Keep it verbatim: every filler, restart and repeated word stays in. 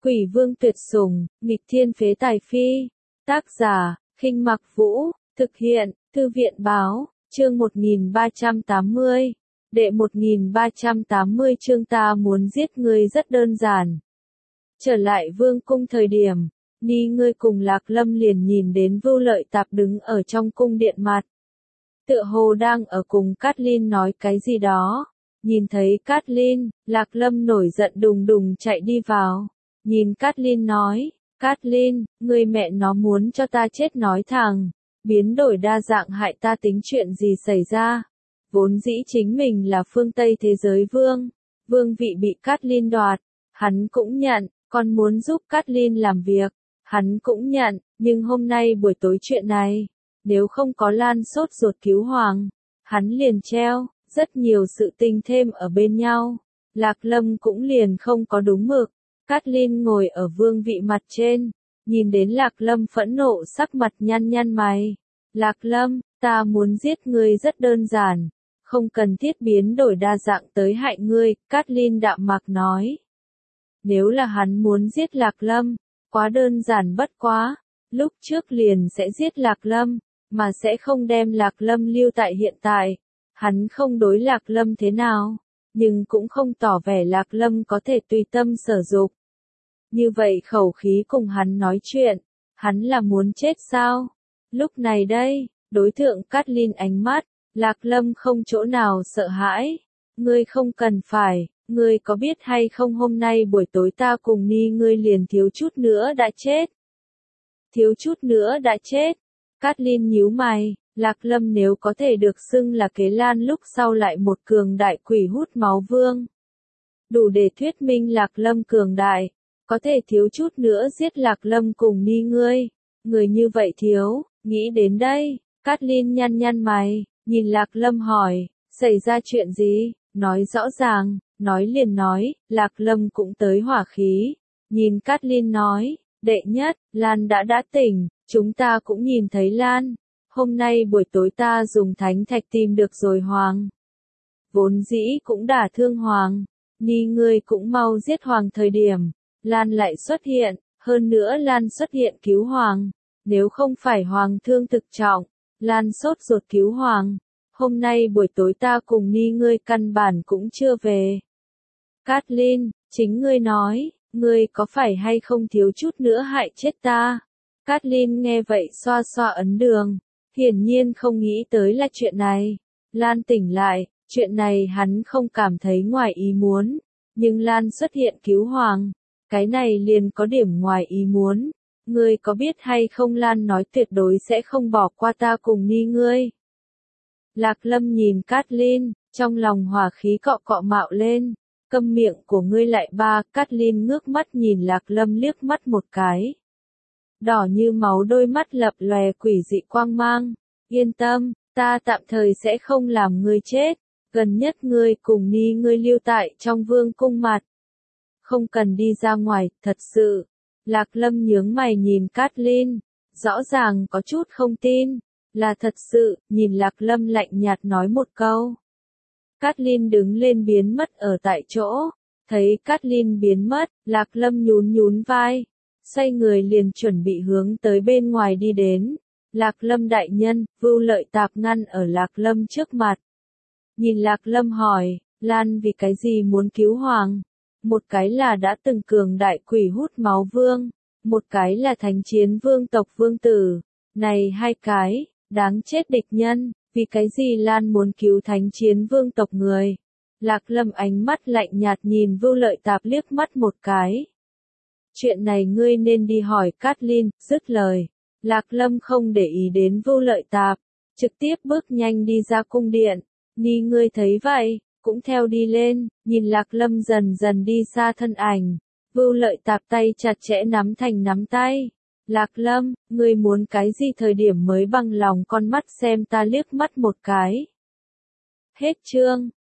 Quỷ vương tuyệt sủng, nghịch thiên phế tài phi. Tác giả, Khinh Mặc Vũ, thực hiện, Thư viện Báo, chương một nghìn ba trăm tám mươi. Đệ một nghìn ba trăm tám mươi chương ta muốn giết ngươi rất đơn giản. Trở lại vương cung thời điểm, Ni ngươi cùng Lạc Lâm liền nhìn đến Vưu Lợi Tạp đứng ở trong cung điện mặt. Tựa hồ đang ở cùng Cát Linh nói cái gì đó. Nhìn thấy Cát Linh, Lạc Lâm nổi giận đùng đùng chạy đi vào. Nhìn Cát Linh nói, Cát Linh, ngươi mẹ nó muốn cho ta chết nói thẳng. Biến đổi đa dạng hại ta tính chuyện gì xảy ra. Vốn dĩ chính mình là phương Tây thế giới vương. Vương vị bị Cát Linh đoạt. Hắn cũng nhận, còn muốn giúp Cát Linh làm việc. Hắn cũng nhận, nhưng hôm nay buổi tối chuyện này. Nếu không có Lan sốt ruột cứu hoàng. Hắn liền treo, rất nhiều sự tình thêm ở bên nhau. Lạc Lâm cũng liền không có đúng mực. Cát Linh ngồi ở vương vị mặt trên. Nhìn đến Lạc Lâm phẫn nộ sắc mặt nhăn nhăn mày. Lạc Lâm, ta muốn giết ngươi rất đơn giản. Không cần thiết biến đổi đa dạng tới hại ngươi, Cát Linh đạm mạc nói. Nếu là hắn muốn giết Lạc Lâm, quá đơn giản bất quá. Lúc trước liền sẽ giết Lạc Lâm, mà sẽ không đem Lạc Lâm lưu tại hiện tại. Hắn không đối Lạc Lâm thế nào, nhưng cũng không tỏ vẻ Lạc Lâm có thể tùy tâm sở dục. Như vậy khẩu khí cùng hắn nói chuyện, hắn là muốn chết sao? Lúc này đây, đối tượng Cát Linh ánh mắt, Lạc Lâm không chỗ nào sợ hãi. Ngươi không cần phải, ngươi có biết hay không hôm nay buổi tối ta cùng Ni ngươi liền thiếu chút nữa đã chết. Thiếu chút nữa đã chết. Cát Linh nhíu mày, Lạc Lâm nếu có thể được xưng là kế Lan lúc sau lại một cường đại quỷ hút máu vương. Đủ để thuyết minh Lạc Lâm cường đại, có thể thiếu chút nữa giết Lạc Lâm cùng Ni ngươi. Người như vậy thiếu, nghĩ đến đây, Cát Linh nhăn nhăn mày, nhìn Lạc Lâm hỏi, xảy ra chuyện gì, nói rõ ràng, nói liền nói, Lạc Lâm cũng tới hỏa khí, nhìn Cát Linh nói, đệ nhất, Lan đã đã tỉnh, chúng ta cũng nhìn thấy Lan, hôm nay buổi tối ta dùng thánh thạch tìm được rồi hoàng. Vốn dĩ cũng đả thương hoàng, Ni ngươi cũng mau giết hoàng thời điểm, Lan lại xuất hiện, hơn nữa Lan xuất hiện cứu hoàng, nếu không phải hoàng thương thực trọng, Lan sốt ruột cứu hoàng, hôm nay buổi tối ta cùng Ni ngươi căn bản cũng chưa về. Cát Linh, chính ngươi nói, ngươi có phải hay không thiếu chút nữa hại chết ta? Cát Linh nghe vậy xoa xoa ấn đường, hiển nhiên không nghĩ tới là chuyện này. Lan tỉnh lại, chuyện này hắn không cảm thấy ngoài ý muốn, nhưng Lan xuất hiện cứu hoàng, cái này liền có điểm ngoài ý muốn. Ngươi có biết hay không Lan nói tuyệt đối sẽ không bỏ qua ta cùng Ni ngươi. Lạc Lâm nhìn Cát Linh, trong lòng hỏa khí cọ cọ mạo lên, câm miệng của ngươi lại ba. Cát Linh ngước mắt nhìn Lạc Lâm liếc mắt một cái. Đỏ như máu đôi mắt lập lòe quỷ dị quang mang, yên tâm, ta tạm thời sẽ không làm ngươi chết, gần nhất ngươi cùng Ni ngươi lưu tại trong vương cung mặt. Không cần đi ra ngoài, thật sự. Lạc Lâm nhướng mày nhìn Cát Linh, rõ ràng có chút không tin, là thật sự, nhìn Lạc Lâm lạnh nhạt nói một câu. Cát Linh đứng lên biến mất ở tại chỗ, thấy Cát Linh biến mất, Lạc Lâm nhún nhún vai, xoay người liền chuẩn bị hướng tới bên ngoài đi đến. Lạc Lâm đại nhân, Vưu Lợi Tạp ngăn ở Lạc Lâm trước mặt. Nhìn Lạc Lâm hỏi, Lan vì cái gì muốn cứu hoàng? Một cái là đã từng cường đại quỷ hút máu vương, một cái là thánh chiến vương tộc vương tử. Này hai cái, đáng chết địch nhân, vì cái gì Lan muốn cứu thánh chiến vương tộc người? Lạc Lâm ánh mắt lạnh nhạt nhìn Vưu Lợi Tạp liếc mắt một cái. Chuyện này ngươi nên đi hỏi Cát Linh, dứt lời. Lạc Lâm không để ý đến Vưu Lợi Tạp, trực tiếp bước nhanh đi ra cung điện. Ni ngươi thấy vậy, cũng theo đi lên, nhìn Lạc Lâm dần dần đi xa thân ảnh. Vưu Lợi Tạp tay chặt chẽ nắm thành nắm tay. Lạc Lâm, ngươi muốn cái gì thời điểm mới bằng lòng con mắt xem ta liếc mắt một cái. Hết chương.